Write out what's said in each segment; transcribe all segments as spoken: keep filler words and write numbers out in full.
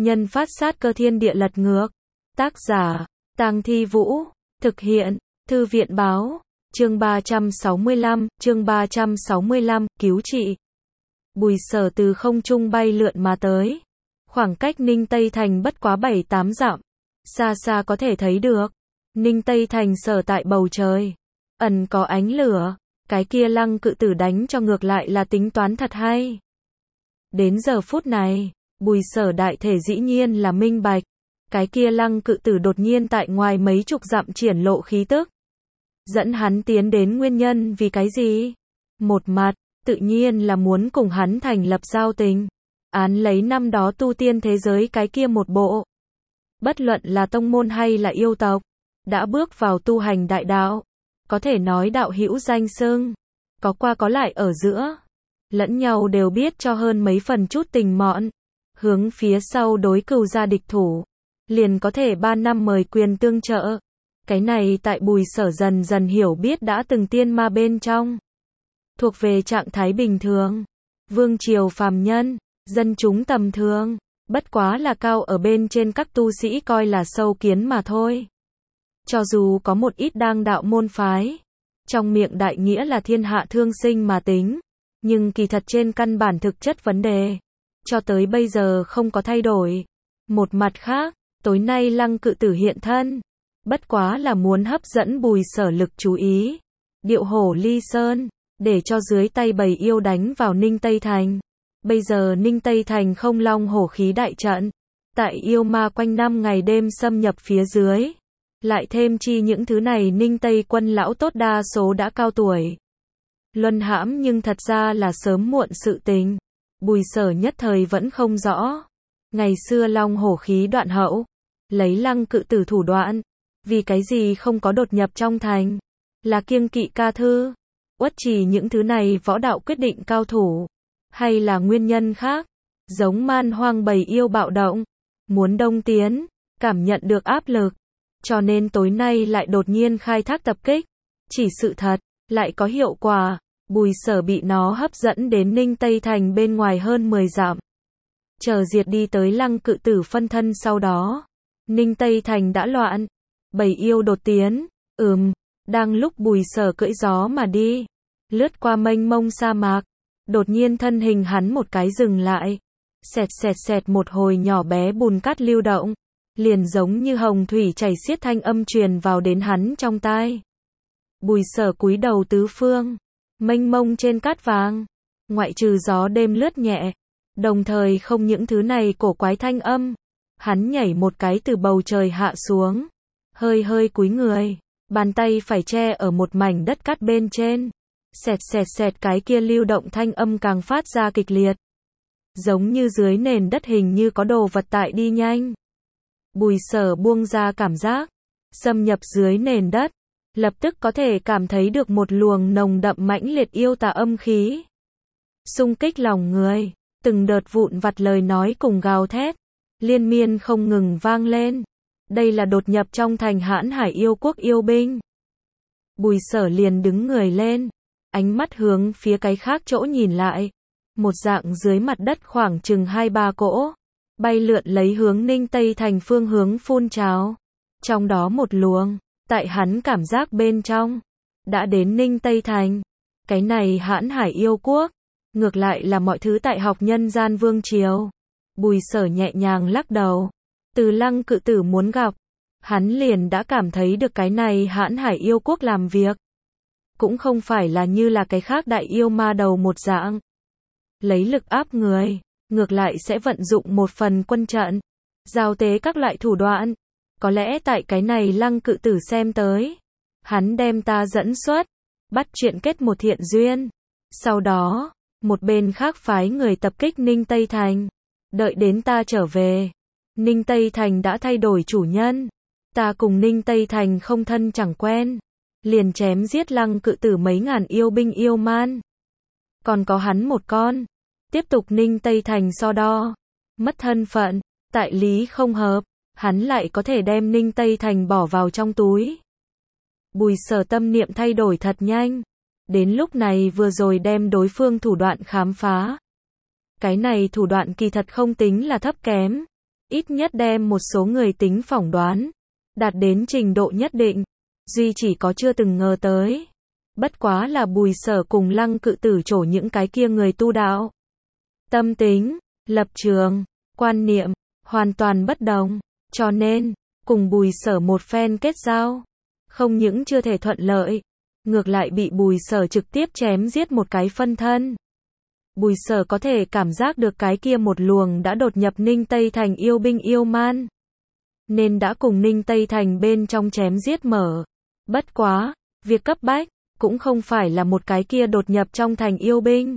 Nhân phát sát cơ thiên địa lật ngược. Tác giả, Tang Thi Vũ. Thực hiện, Thư viện báo. Chương ba trăm sáu mươi lăm, chương ba trăm sáu mươi lăm, cứu trị. Bùi Sở từ không trung bay lượn mà tới. Khoảng cách Ninh Tây Thành bất quá bảy tám dặm. Xa xa có thể thấy được. Ninh Tây Thành sở tại bầu trời. Ẩn có ánh lửa. Cái kia Lăng Cự Tử đánh cho ngược lại là tính toán thật hay. Đến giờ phút này, Bùi Sở đại thể dĩ nhiên là minh bạch. Cái kia Lăng Cự Tử đột nhiên tại ngoài mấy chục dặm triển lộ khí tức. Dẫn hắn tiến đến nguyên nhân vì cái gì? Một mặt, tự nhiên là muốn cùng hắn thành lập giao tình. Án lấy năm đó tu tiên thế giới cái kia một bộ. Bất luận là tông môn hay là yêu tộc, đã bước vào tu hành đại đạo. Có thể nói đạo hữu danh xưng. Có qua có lại ở giữa. Lẫn nhau đều biết cho hơn mấy phần chút tình mọn. Hướng phía sau đối cừu ra địch thủ. Liền có thể ba năm mời quyền tương trợ. Cái này tại Bùi Sở dần dần hiểu biết đã từng tiên ma bên trong. Thuộc về trạng thái bình thường. Vương triều phàm nhân, dân chúng tầm thường. Bất quá là cao ở bên trên các tu sĩ coi là sâu kiến mà thôi. Cho dù có một ít đang đạo môn phái. Trong miệng đại nghĩa là thiên hạ thương sinh mà tính. Nhưng kỳ thật trên căn bản thực chất vấn đề. Cho tới bây giờ không có thay đổi. Một mặt khác, tối nay Lăng Cự Tử hiện thân. Bất quá là muốn hấp dẫn Bùi Sở lực chú ý. Điệu hổ ly sơn. Để cho dưới tay bầy yêu đánh vào Ninh Tây Thành. Bây giờ Ninh Tây Thành không long hổ khí đại trận. Tại yêu ma quanh năm ngày đêm xâm nhập phía dưới. Lại thêm chi những thứ này Ninh Tây quân lão tốt đa số đã cao tuổi. Luân hãm nhưng thật ra là sớm muộn sự tình. Bùi Sở nhất thời vẫn không rõ. Ngày xưa long hổ khí đoạn hậu. Lấy Lăng Cự Tử thủ đoạn. Vì cái gì không có đột nhập trong thành. Là kiêng kỵ ca thư. Uất trì những thứ này võ đạo quyết định cao thủ. Hay là nguyên nhân khác. Giống man hoang bầy yêu bạo động. Muốn đông tiến. Cảm nhận được áp lực. Cho nên tối nay lại đột nhiên khai thác tập kích. Chỉ sự thật. Lại có hiệu quả. Bùi Sở bị nó hấp dẫn đến Ninh Tây Thành bên ngoài hơn mười dặm. Chờ diệt đi tới Lăng Cự Tử phân thân sau đó. Ninh Tây Thành đã loạn. Bầy yêu đột tiến. Ừm. Đang lúc Bùi Sở cưỡi gió mà đi. Lướt qua mênh mông sa mạc. Đột nhiên thân hình hắn một cái dừng lại. Xẹt xẹt xẹt một hồi nhỏ bé bùn cát lưu động. Liền giống như hồng thủy chảy xiết thanh âm truyền vào đến hắn trong tai. Bùi Sở cúi đầu tứ phương. Mênh mông trên cát vàng. Ngoại trừ gió đêm lướt nhẹ. Đồng thời không những thứ này cổ quái thanh âm. Hắn nhảy một cái từ bầu trời hạ xuống. Hơi hơi cúi người. Bàn tay phải che ở một mảnh đất cát bên trên. Xẹt xẹt xẹt cái kia lưu động thanh âm càng phát ra kịch liệt. Giống như dưới nền đất hình như có đồ vật tại đi nhanh. Bùi Sở buông ra cảm giác. Xâm nhập dưới nền đất. Lập tức có thể cảm thấy được một luồng nồng đậm mãnh liệt yêu tà âm khí. Xung kích lòng người. Từng đợt vụn vặt lời nói cùng gào thét. Liên miên không ngừng vang lên. Đây là đột nhập trong thành Hãn Hải yêu quốc yêu binh. Bùi Sở liền đứng người lên. Ánh mắt hướng phía cái khác chỗ nhìn lại. Một dạng dưới mặt đất khoảng chừng hai ba cỗ. Bay lượn lấy hướng Ninh Tây Thành phương hướng phun trào. Trong đó một luồng. Tại hắn cảm giác bên trong. Đã đến Ninh Tây Thành. Cái này Hãn Hải yêu quốc. Ngược lại là mọi thứ tại học nhân gian vương triều. Bùi Sở nhẹ nhàng lắc đầu. Từ Lăng Cự Tử muốn gặp. Hắn liền đã cảm thấy được cái này Hãn Hải yêu quốc làm việc. Cũng không phải là như là cái khác đại yêu ma đầu một dạng. Lấy lực áp người. Ngược lại sẽ vận dụng một phần quân trận. Giao tế các loại thủ đoạn. Có lẽ tại cái này Lăng Cự Tử xem tới. Hắn đem ta dẫn xuất. Bắt chuyện kết một thiện duyên. Sau đó, một bên khác phái người tập kích Ninh Tây Thành. Đợi đến ta trở về. Ninh Tây Thành đã thay đổi chủ nhân. Ta cùng Ninh Tây Thành không thân chẳng quen. Liền chém giết Lăng Cự Tử mấy ngàn yêu binh yêu man. Còn có hắn một con. Tiếp tục Ninh Tây Thành so đo. Mất thân phận. Tại lý không hợp. Hắn lại có thể đem Ninh Tây Thành bỏ vào trong túi. Bùi Sở tâm niệm thay đổi thật nhanh. Đến lúc này vừa rồi đem đối phương thủ đoạn khám phá. Cái này thủ đoạn kỳ thật không tính là thấp kém. ít nhất đem một số người tính phỏng đoán, đạt đến trình độ nhất định. Duy chỉ có chưa từng ngờ tới. Bất quá là Bùi Sở cùng Lăng Cự Tử trổ những cái kia người tu đạo. Tâm tính, lập trường, quan niệm, hoàn toàn bất đồng. Cho nên, cùng Bùi Sở một phen kết giao, không những chưa thể thuận lợi, ngược lại bị Bùi Sở trực tiếp chém giết một cái phân thân. Bùi Sở có thể cảm giác được cái kia một luồng đã đột nhập Ninh Tây Thành yêu binh yêu man, nên đã cùng Ninh Tây Thành bên trong chém giết mở. Bất quá, việc cấp bách, cũng không phải là một cái kia đột nhập trong thành yêu binh.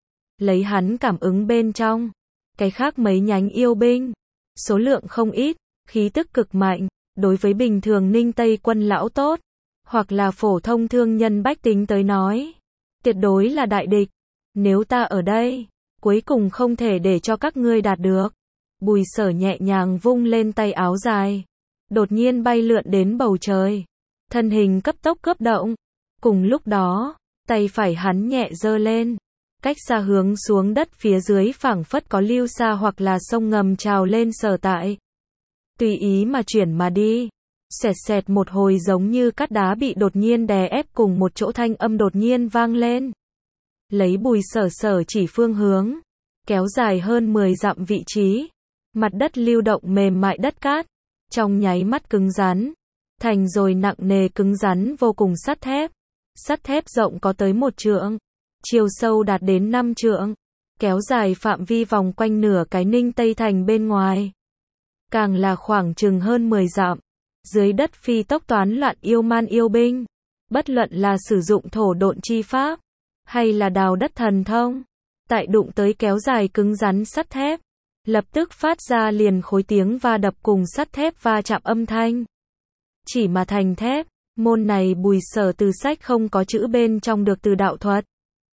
Lấy hắn cảm ứng bên trong, cái khác mấy nhánh yêu binh, số lượng không ít, khí tức cực mạnh, đối với bình thường Ninh Tây quân lão tốt, hoặc là phổ thông thương nhân bách tính tới nói, tuyệt đối là đại địch. Nếu ta ở đây, cuối cùng không thể để cho các ngươi đạt được. Bùi Sở nhẹ nhàng vung lên tay áo dài, đột nhiên bay lượn đến bầu trời, thân hình cấp tốc cướp động. Cùng lúc đó, tay phải hắn nhẹ giơ lên, cách xa hướng xuống đất phía dưới phảng phất có lưu xa hoặc là sông ngầm trào lên sở tại. Tùy ý mà chuyển mà đi, xẹt xẹt một hồi giống như cát đá bị đột nhiên đè ép cùng một chỗ thanh âm đột nhiên vang lên. Lấy Bùi Sở sở chỉ phương hướng, kéo dài hơn mười dặm vị trí, mặt đất lưu động mềm mại đất cát, trong nháy mắt cứng rắn, thành rồi nặng nề cứng rắn vô cùng sắt thép. Sắt thép rộng có tới một trượng, chiều sâu đạt đến năm trượng, kéo dài phạm vi vòng quanh nửa cái Ninh Tây Thành bên ngoài. Càng là khoảng chừng hơn mười dặm, dưới đất phi tốc toán loạn yêu man yêu binh, bất luận là sử dụng thổ độn chi pháp, hay là đào đất thần thông, tại đụng tới kéo dài cứng rắn sắt thép, lập tức phát ra liền khối tiếng va đập cùng sắt thép va chạm âm thanh. Chỉ mà thành thép, môn này Bùi Sở từ sách không có chữ bên trong được từ đạo thuật.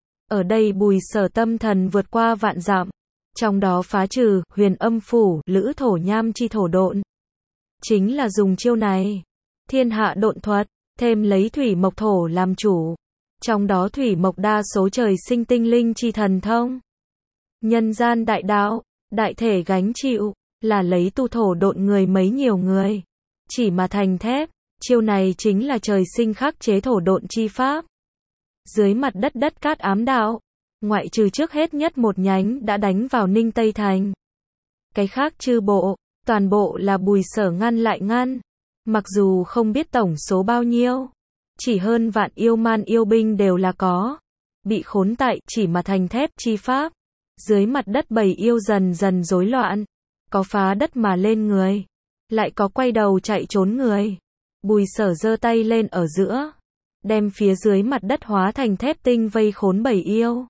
Ở đây Bùi Sở tâm thần vượt qua vạn dặm, trong đó phá trừ huyền âm phủ, lữ thổ nham chi thổ độn. Chính là dùng chiêu này, thiên hạ độn thuật, thêm lấy thủy mộc thổ làm chủ. Trong đó thủy mộc đa số trời sinh tinh linh chi thần thông. Nhân gian đại đạo, đại thể gánh chịu, là lấy tu thổ độn người mấy nhiều người. Chỉ mà thành thép, chiêu này chính là trời sinh khắc chế thổ độn chi pháp. Dưới mặt đất đất cát ám đạo, ngoại trừ trước hết nhất một nhánh đã đánh vào Ninh Tây Thành. Cái khác chư bộ, toàn bộ là Bùi Sở ngăn lại ngăn. Mặc dù không biết tổng số bao nhiêu, chỉ hơn vạn yêu man yêu binh đều là có. Bị khốn tại chỉ mà thành thép chi pháp. Dưới mặt đất bầy yêu dần dần rối loạn. Có phá đất mà lên người, lại có quay đầu chạy trốn người. Bùi Sở giơ tay lên ở giữa, đem phía dưới mặt đất hóa thành thép tinh vây khốn bầy yêu.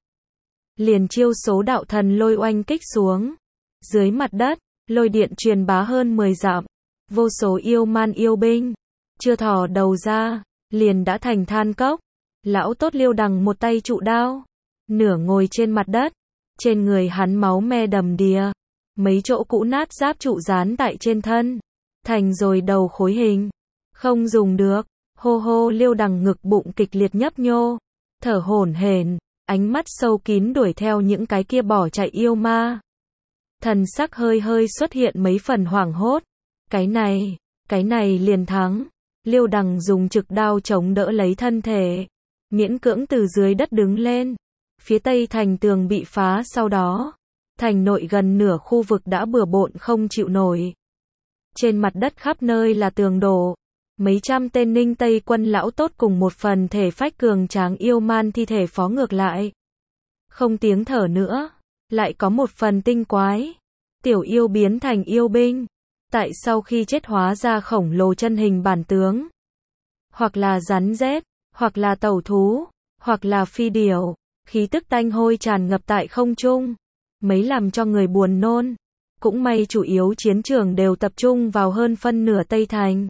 Liền chiêu số đạo thần lôi oanh kích xuống. Dưới mặt đất, lôi điện truyền bá hơn mười dặm. Vô số yêu man yêu binh, chưa thò đầu ra, liền đã thành than cốc. Lão tốt Liêu Đằng một tay trụ đao, nửa ngồi trên mặt đất. Trên người hắn máu me đầm đìa, mấy chỗ cũ nát giáp trụ dán tại trên thân, thành rồi đầu khối hình. Không dùng được, hô hô Liêu Đằng ngực bụng kịch liệt nhấp nhô, thở hổn hển, ánh mắt sâu kín đuổi theo những cái kia bỏ chạy yêu ma. Thần sắc hơi hơi xuất hiện mấy phần hoảng hốt. Cái này, cái này liền thắng. Liêu Đằng dùng trực đao chống đỡ lấy thân thể, miễn cưỡng từ dưới đất đứng lên. Phía tây thành tường bị phá sau đó, thành nội gần nửa khu vực đã bừa bộn không chịu nổi. Trên mặt đất khắp nơi là tường đổ. Mấy trăm tên Ninh Tây quân lão tốt cùng một phần thể phách cường tráng yêu man thi thể phó ngược lại. Không tiếng thở nữa, lại có một phần tinh quái. Tiểu yêu biến thành yêu binh. Tại sau khi chết hóa ra khổng lồ chân hình bản tướng. Hoặc là rắn rết, hoặc là tẩu thú, hoặc là phi điểu. Khí tức tanh hôi tràn ngập tại không trung. Mấy làm cho người buồn nôn. Cũng may chủ yếu chiến trường đều tập trung vào hơn phân nửa Tây Thành.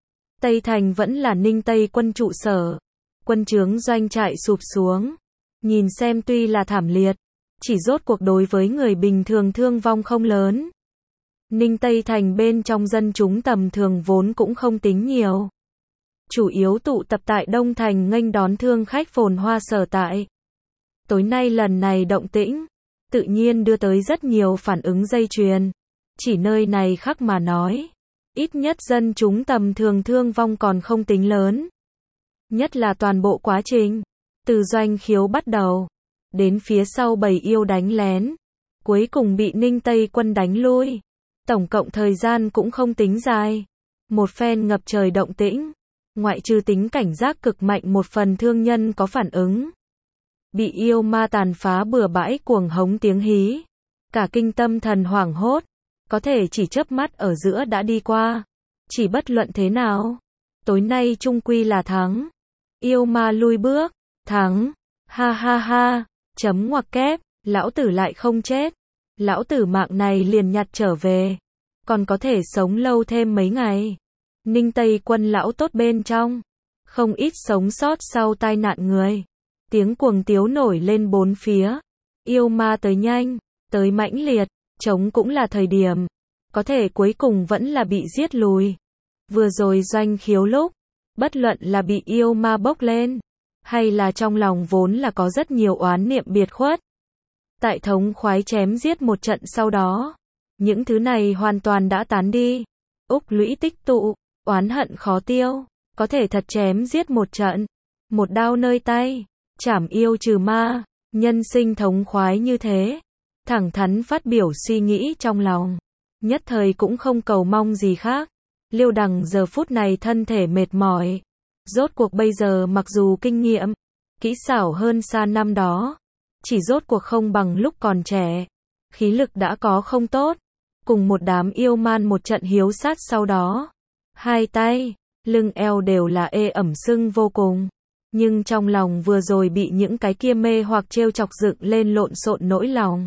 Tây Thành vẫn là Ninh Tây quân trụ sở. Quân trướng doanh trại sụp xuống. Nhìn xem tuy là thảm liệt, chỉ rốt cuộc đối với người bình thường thương vong không lớn. Ninh Tây Thành bên trong dân chúng tầm thường vốn cũng không tính nhiều. Chủ yếu tụ tập tại Đông Thành nghênh đón thương khách phồn hoa sở tại. Tối nay lần này động tĩnh, tự nhiên đưa tới rất nhiều phản ứng dây chuyền. Chỉ nơi này khắc mà nói, ít nhất dân chúng tầm thường thương vong còn không tính lớn. Nhất là toàn bộ quá trình, từ Doanh Khiếu bắt đầu, đến phía sau bầy yêu đánh lén, cuối cùng bị Ninh Tây quân đánh lui. Tổng cộng thời gian cũng không tính dài. Một phen ngập trời động tĩnh, ngoại trừ tính cảnh giác cực mạnh một phần thương nhân có phản ứng. Bị yêu ma tàn phá bừa bãi cuồng hống tiếng hí. Cả kinh tâm thần hoảng hốt, có thể chỉ chớp mắt ở giữa đã đi qua. Chỉ bất luận thế nào, tối nay chung quy là thắng. Yêu ma lui bước, thắng, ha ha ha, chấm ngoặc kép, lão tử lại không chết. Lão tử mạng này liền nhặt trở về, còn có thể sống lâu thêm mấy ngày. Ninh Tây quân lão tốt bên trong, không ít sống sót sau tai nạn người. Tiếng cuồng tiếu nổi lên bốn phía. Yêu ma tới nhanh, tới mãnh liệt, chống cũng là thời điểm. Có thể cuối cùng vẫn là bị giết lùi. Vừa rồi Doanh Khiếu lúc, bất luận là bị yêu ma bốc lên, hay là trong lòng vốn là có rất nhiều oán niệm biệt khuất. Tại thống khoái chém giết một trận sau đó, những thứ này hoàn toàn đã tán đi. Úc lũy tích tụ, oán hận khó tiêu, có thể thật chém giết một trận, một đao nơi tay, chảm yêu trừ ma, nhân sinh thống khoái như thế. Thẳng thắn phát biểu suy nghĩ trong lòng, nhất thời cũng không cầu mong gì khác. Liêu Đằng giờ phút này thân thể mệt mỏi, rốt cuộc bây giờ mặc dù kinh nghiệm, kỹ xảo hơn xa năm đó, chỉ rốt cuộc không bằng lúc còn trẻ, khí lực đã có không tốt, cùng một đám yêu man một trận hiếu sát sau đó, hai tay, lưng eo đều là ê ẩm sưng vô cùng, nhưng trong lòng vừa rồi bị những cái kia mê hoặc trêu chọc dựng lên lộn xộn nỗi lòng.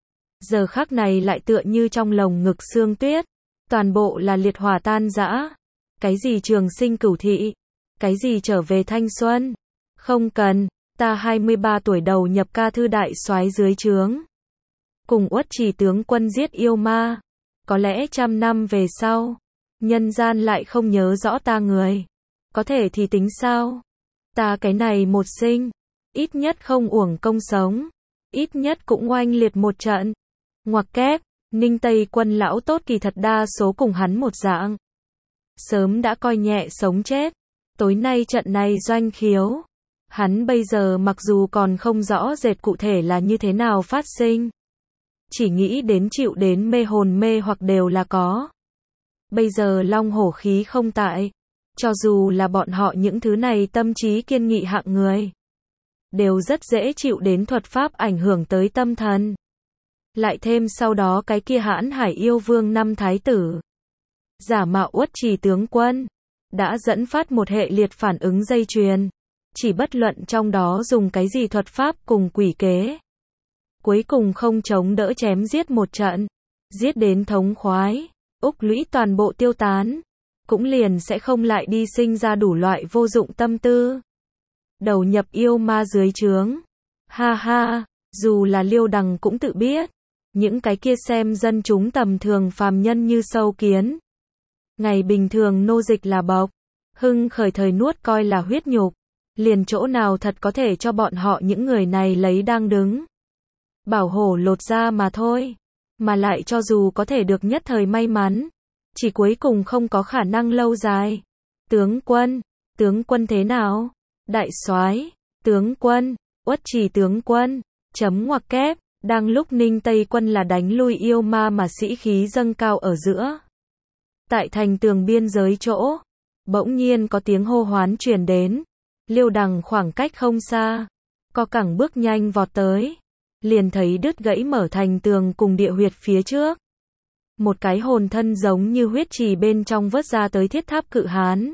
Giờ khắc này lại tựa như trong lồng ngực xương tuyết, toàn bộ là liệt hỏa tan rã. Cái gì trường sinh cửu thị, cái gì trở về thanh xuân, không cần. Ta hai mươi ba tuổi đầu nhập ca thư đại soái dưới trướng, cùng Uất Trì tướng quân giết yêu ma. Có lẽ trăm năm về sau, nhân gian lại không nhớ rõ ta người. Có thể thì tính sao? Ta cái này một sinh, ít nhất không uổng công sống, ít nhất cũng oanh liệt một trận. Ngoặc kép, Ninh Tây quân lão tốt kỳ thật đa số cùng hắn một dạng. Sớm đã coi nhẹ sống chết. Tối nay trận này Doanh Khiếu, hắn bây giờ mặc dù còn không rõ rệt cụ thể là như thế nào phát sinh, chỉ nghĩ đến chịu đến mê hồn mê hoặc đều là có. Bây giờ long hổ khí không tại, cho dù là bọn họ những thứ này tâm trí kiên nghị hạng người, đều rất dễ chịu đến thuật pháp ảnh hưởng tới tâm thần. Lại thêm sau đó cái kia hãn hải yêu vương năm thái tử, giả mạo Uất Trì tướng quân, đã dẫn phát một hệ liệt phản ứng dây chuyền. Chỉ bất luận trong đó dùng cái gì thuật pháp cùng quỷ kế, cuối cùng không chống đỡ chém giết một trận, giết đến thống khoái, Úc lũy toàn bộ tiêu tán, cũng liền sẽ không lại đi sinh ra đủ loại vô dụng tâm tư. Đầu nhập yêu ma dưới trướng. Ha ha, dù là Liêu Đằng cũng tự biết, những cái kia xem dân chúng tầm thường phàm nhân như sâu kiến. Ngày bình thường nô dịch là bộc, hưng khởi thời nuốt coi là huyết nhục. Liền chỗ nào thật có thể cho bọn họ những người này lấy đang đứng. Bảo hổ lột ra mà thôi. Mà lại cho dù có thể được nhất thời may mắn, chỉ cuối cùng không có khả năng lâu dài. Tướng quân, tướng quân thế nào? Đại soái, tướng quân, Uất Trì tướng quân, chấm ngoặc kép, đang lúc Ninh Tây quân là đánh lui yêu ma mà sĩ khí dâng cao ở giữa. Tại thành tường biên giới chỗ, bỗng nhiên có tiếng hô hoán truyền đến. Liêu Đằng khoảng cách không xa, co cẳng bước nhanh vọt tới, liền thấy đứt gãy mở thành tường cùng địa huyệt phía trước. Một cái hồn thân giống như huyết trì bên trong vớt ra tới thiết tháp cự hán,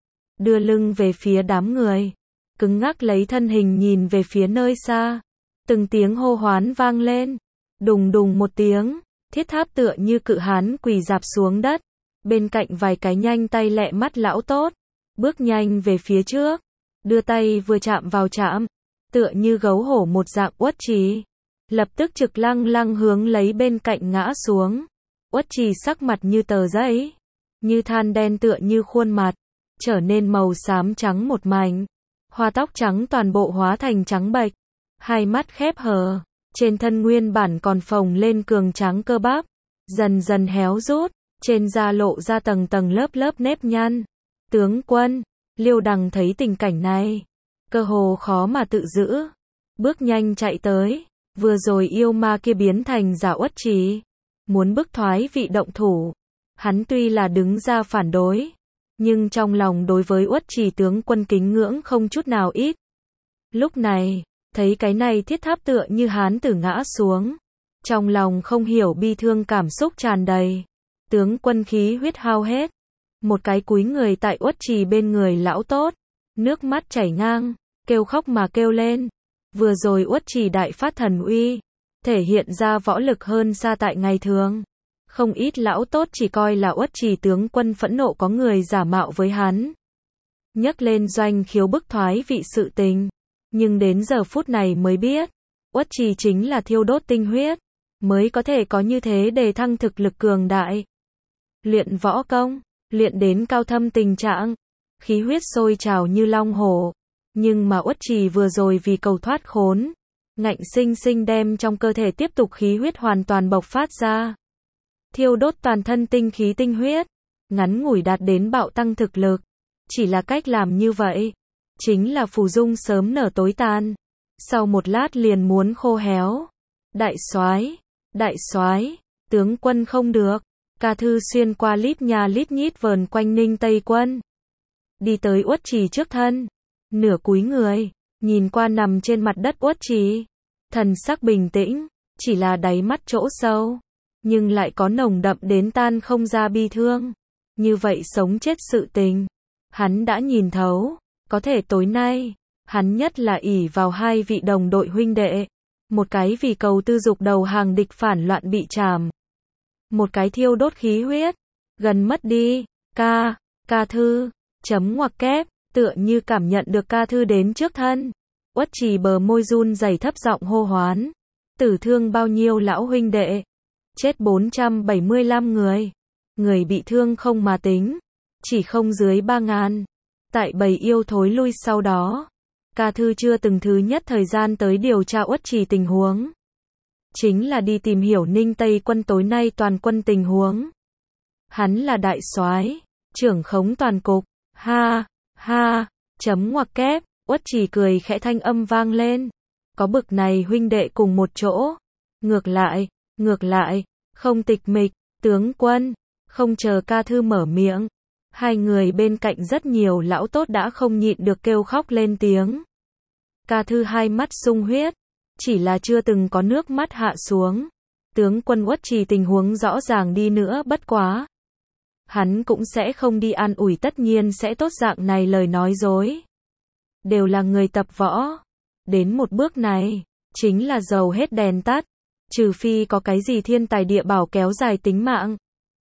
đưa lưng về phía đám người, cứng ngắc lấy thân hình nhìn về phía nơi xa. Từng tiếng hô hoán vang lên, đùng đùng một tiếng, thiết tháp tựa như cự hán quỳ rạp xuống đất, bên cạnh vài cái nhanh tay lẹ mắt lão tốt, bước nhanh về phía trước. Đưa tay vừa chạm vào chạm, tựa như gấu hổ một dạng Uất Trì, lập tức trực lăng lăng hướng lấy bên cạnh ngã xuống. Uất Trì sắc mặt như tờ giấy, như than đen tựa như khuôn mặt, trở nên màu xám trắng một mảnh, hoa tóc trắng toàn bộ hóa thành trắng bệch, hai mắt khép hờ, trên thân nguyên bản còn phồng lên cường tráng cơ bắp, dần dần héo rút, trên da lộ ra tầng tầng lớp lớp nếp nhăn. Tướng quân, Liêu Đằng thấy tình cảnh này, cơ hồ khó mà tự giữ, bước nhanh chạy tới, vừa rồi yêu ma kia biến thành giả Uất Trì, muốn bức thoái vị động thủ. Hắn tuy là đứng ra phản đối, nhưng trong lòng đối với Uất Trì tướng quân kính ngưỡng không chút nào ít. Lúc này, thấy cái này thiết tháp tựa như hán tử ngã xuống, trong lòng không hiểu bi thương cảm xúc tràn đầy. Tướng quân khí huyết hao hết, một cái cúi người tại Uất Trì bên người lão tốt, nước mắt chảy ngang, kêu khóc mà kêu lên. Vừa rồi Uất Trì đại phát thần uy, thể hiện ra võ lực hơn xa tại ngày thường. Không ít lão tốt chỉ coi là Uất Trì tướng quân phẫn nộ có người giả mạo với hắn. Nhắc lên Doanh Khiếu bức thoái vị sự tình, nhưng đến giờ phút này mới biết, Uất Trì chính là thiêu đốt tinh huyết, mới có thể có như thế để thăng thực lực cường đại. Luyện võ công, luyện đến cao thâm tình trạng, khí huyết sôi trào như long hổ. Nhưng mà Uất Trì vừa rồi vì cầu thoát khốn, ngạnh sinh sinh đem trong cơ thể tiếp tục khí huyết hoàn toàn bộc phát ra. Thiêu đốt toàn thân tinh khí tinh huyết, ngắn ngủi đạt đến bạo tăng thực lực. Chỉ là cách làm như vậy, chính là phù dung sớm nở tối tàn, sau một lát liền muốn khô héo. Đại soái, đại soái, tướng quân không được. Ca Thư xuyên qua lít nhà lít nhít vờn quanh Ninh Tây Quân, đi tới Uất Trì trước thân, nửa cúi người, nhìn qua nằm trên mặt đất Uất Trì, thần sắc bình tĩnh, chỉ là đáy mắt chỗ sâu, nhưng lại có nồng đậm đến tan không ra bi thương. Như vậy sống chết sự tình, hắn đã nhìn thấu, có thể tối nay, hắn nhất là ỷ vào hai vị đồng đội huynh đệ, một cái vì cầu tư dục đầu hàng địch phản loạn bị trảm, một cái thiêu đốt khí huyết, gần mất đi. Ca, Ca Thư, chấm ngoặc kép, tựa như cảm nhận được Ca Thư đến trước thân. Uất Trì bờ môi run rẩy thấp giọng hô hoán. Tử thương bao nhiêu lão huynh đệ? Chết bốn trăm bảy mươi lăm người. Người bị thương không mà tính, chỉ không dưới ba ngàn. Tại bầy yêu thối lui sau đó, Ca Thư chưa từng thứ nhất thời gian tới điều tra Uất Trì tình huống. Chính là đi tìm hiểu Ninh Tây Quân tối nay toàn quân tình huống. Hắn là đại soái, trưởng khống toàn cục. Ha, ha, chấm ngoặc kép, Uất Trì cười khẽ thanh âm vang lên. Có bực này huynh đệ cùng một chỗ. Ngược lại, ngược lại, không tịch mịch, tướng quân, không chờ Ca Thư mở miệng. Hai người bên cạnh rất nhiều lão tốt đã không nhịn được kêu khóc lên tiếng. Ca Thư hai mắt sung huyết, chỉ là chưa từng có nước mắt hạ xuống. Tướng quân Uất Trì tình huống rõ ràng đi nữa bất quá. Hắn cũng sẽ không đi an ủi, tất nhiên sẽ tốt dạng này lời nói dối. Đều là người tập võ. Đến một bước này, chính là dầu hết đèn tắt. Trừ phi có cái gì thiên tài địa bảo kéo dài tính mạng.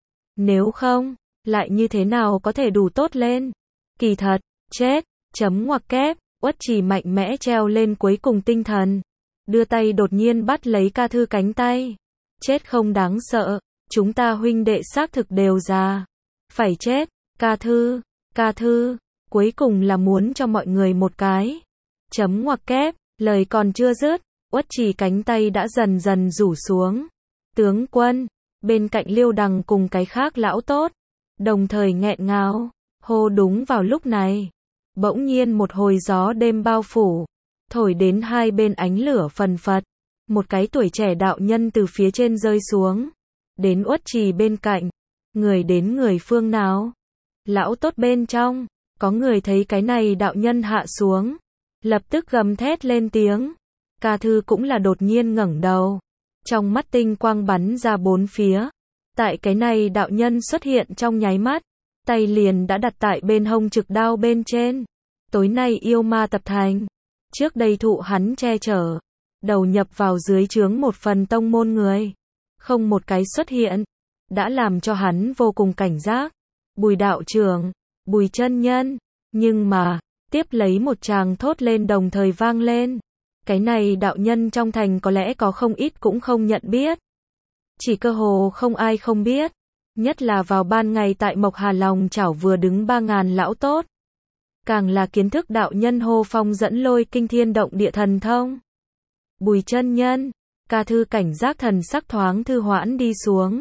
Nếu không, lại như thế nào có thể đủ tốt lên. Kỳ thật, chết, chấm ngoặc kép, Uất Trì mạnh mẽ treo lên cuối cùng tinh thần. Đưa tay đột nhiên bắt lấy Ca Thư cánh tay. Chết không đáng sợ, chúng ta huynh đệ xác thực đều già. Phải chết, Ca Thư, Ca Thư, cuối cùng là muốn cho mọi người một cái. Chấm ngoặc kép, lời còn chưa dứt, Uất Trì cánh tay đã dần dần rủ xuống. Tướng quân, bên cạnh Liêu Đằng cùng cái khác lão tốt, đồng thời nghẹn ngào, hô. Đúng vào lúc này, bỗng nhiên một hồi gió đêm bao phủ, thổi đến hai bên ánh lửa phần phật. Một cái tuổi trẻ đạo nhân từ phía trên rơi xuống, đến Uất Trì bên cạnh. Người đến người phương nào? Lão tốt bên trong, có người thấy cái này đạo nhân hạ xuống, lập tức gầm thét lên tiếng. Ca Thư cũng là đột nhiên ngẩng đầu, trong mắt tinh quang bắn ra bốn phía. Tại cái này đạo nhân xuất hiện trong nháy mắt, tay liền đã đặt tại bên hông trực đao bên trên. Tối nay yêu ma tập thành, trước đây thụ hắn che chở, đầu nhập vào dưới trướng một phần tông môn người, không một cái xuất hiện, đã làm cho hắn vô cùng cảnh giác. Bùi đạo trưởng, Bùi chân nhân, nhưng mà, tiếp lấy một tràng thốt lên đồng thời vang lên. Cái này đạo nhân trong thành có lẽ có không ít cũng không nhận biết. Chỉ cơ hồ không ai không biết. Nhất là vào ban ngày tại Mộc Hà lòng chảo vừa đứng ba ngàn lão tốt. Càng là kiến thức đạo nhân hô phong dẫn lôi kinh thiên động địa thần thông. Bùi chân nhân, Ca Thư cảnh giác thần sắc thoáng thư hoãn đi xuống.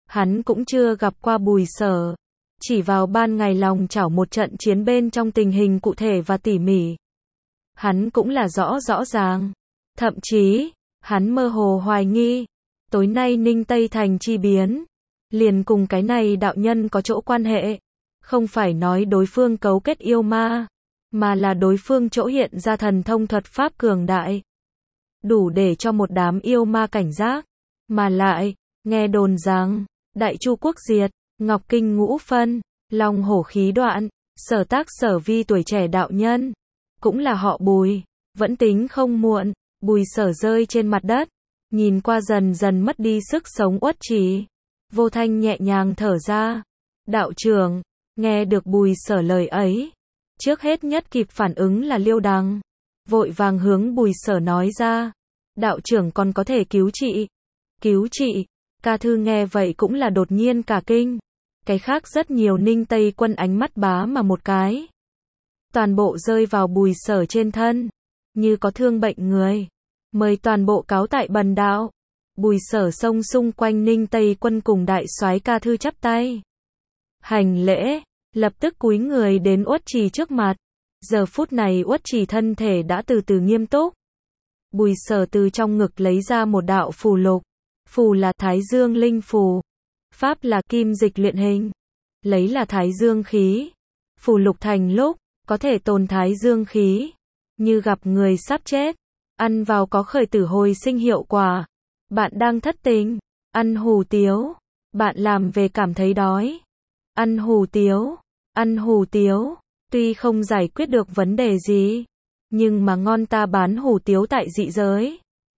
Hắn cũng chưa gặp qua Bùi Sở. Chỉ vào ban ngày lòng chảo một trận chiến bên trong tình hình cụ thể và tỉ mỉ. Hắn cũng là rõ rõ ràng. Thậm chí, hắn mơ hồ hoài nghi. Tối nay Ninh Tây Thành chi biến. Liền cùng cái này đạo nhân có chỗ quan hệ. Không phải nói đối phương cấu kết yêu ma. Mà là đối phương chỗ hiện ra thần thông thuật pháp cường đại. Đủ để cho một đám yêu ma cảnh giác. Mà lại, nghe đồn rằng, Đại Chu quốc diệt, Ngọc Kinh ngũ phân, Long hổ khí đoạn, Sở Tác Sở Vi tuổi trẻ đạo nhân. Cũng là họ Bùi, vẫn tính không muộn. Bùi Sở rơi trên mặt đất, nhìn qua dần dần mất đi sức sống Uất Trì. Vô Thanh nhẹ nhàng thở ra. Đạo trưởng, nghe được Bùi Sở lời ấy. Trước hết nhất kịp phản ứng là Liêu Đằng. Vội vàng hướng Bùi Sở nói ra. Đạo trưởng còn có thể cứu trị. Cứu trị, ca thư nghe vậy cũng là đột nhiên cả kinh. Cái khác rất nhiều Ninh Tây quân ánh mắt bá mà một cái. Toàn bộ rơi vào Bùi Sở trên thân. Như có thương bệnh người. Mời toàn bộ cáo tại bần đạo. Bùi Sở xông xung quanh Ninh Tây quân cùng đại soái ca thư chắp tay. Hành lễ, lập tức cúi người đến Uất Trì trước mặt. Giờ phút này Uất Trì thân thể đã từ từ nghiêm túc. Bùi Sở từ trong ngực lấy ra một đạo phù lục. Phù là Thái Dương linh phù. Pháp là kim dịch luyện hình. Lấy là Thái Dương khí. Phù lục thành lúc, có thể tồn Thái Dương khí. Như gặp người sắp chết. Ăn vào có khởi tử hồi sinh hiệu quả. Bạn đang thất tình. Ăn hủ tiếu. Bạn làm về cảm thấy đói. Ăn hủ tiếu. Ăn hủ tiếu. Tuy không giải quyết được vấn đề gì. Nhưng mà ngon ta bán hủ tiếu tại dị giới.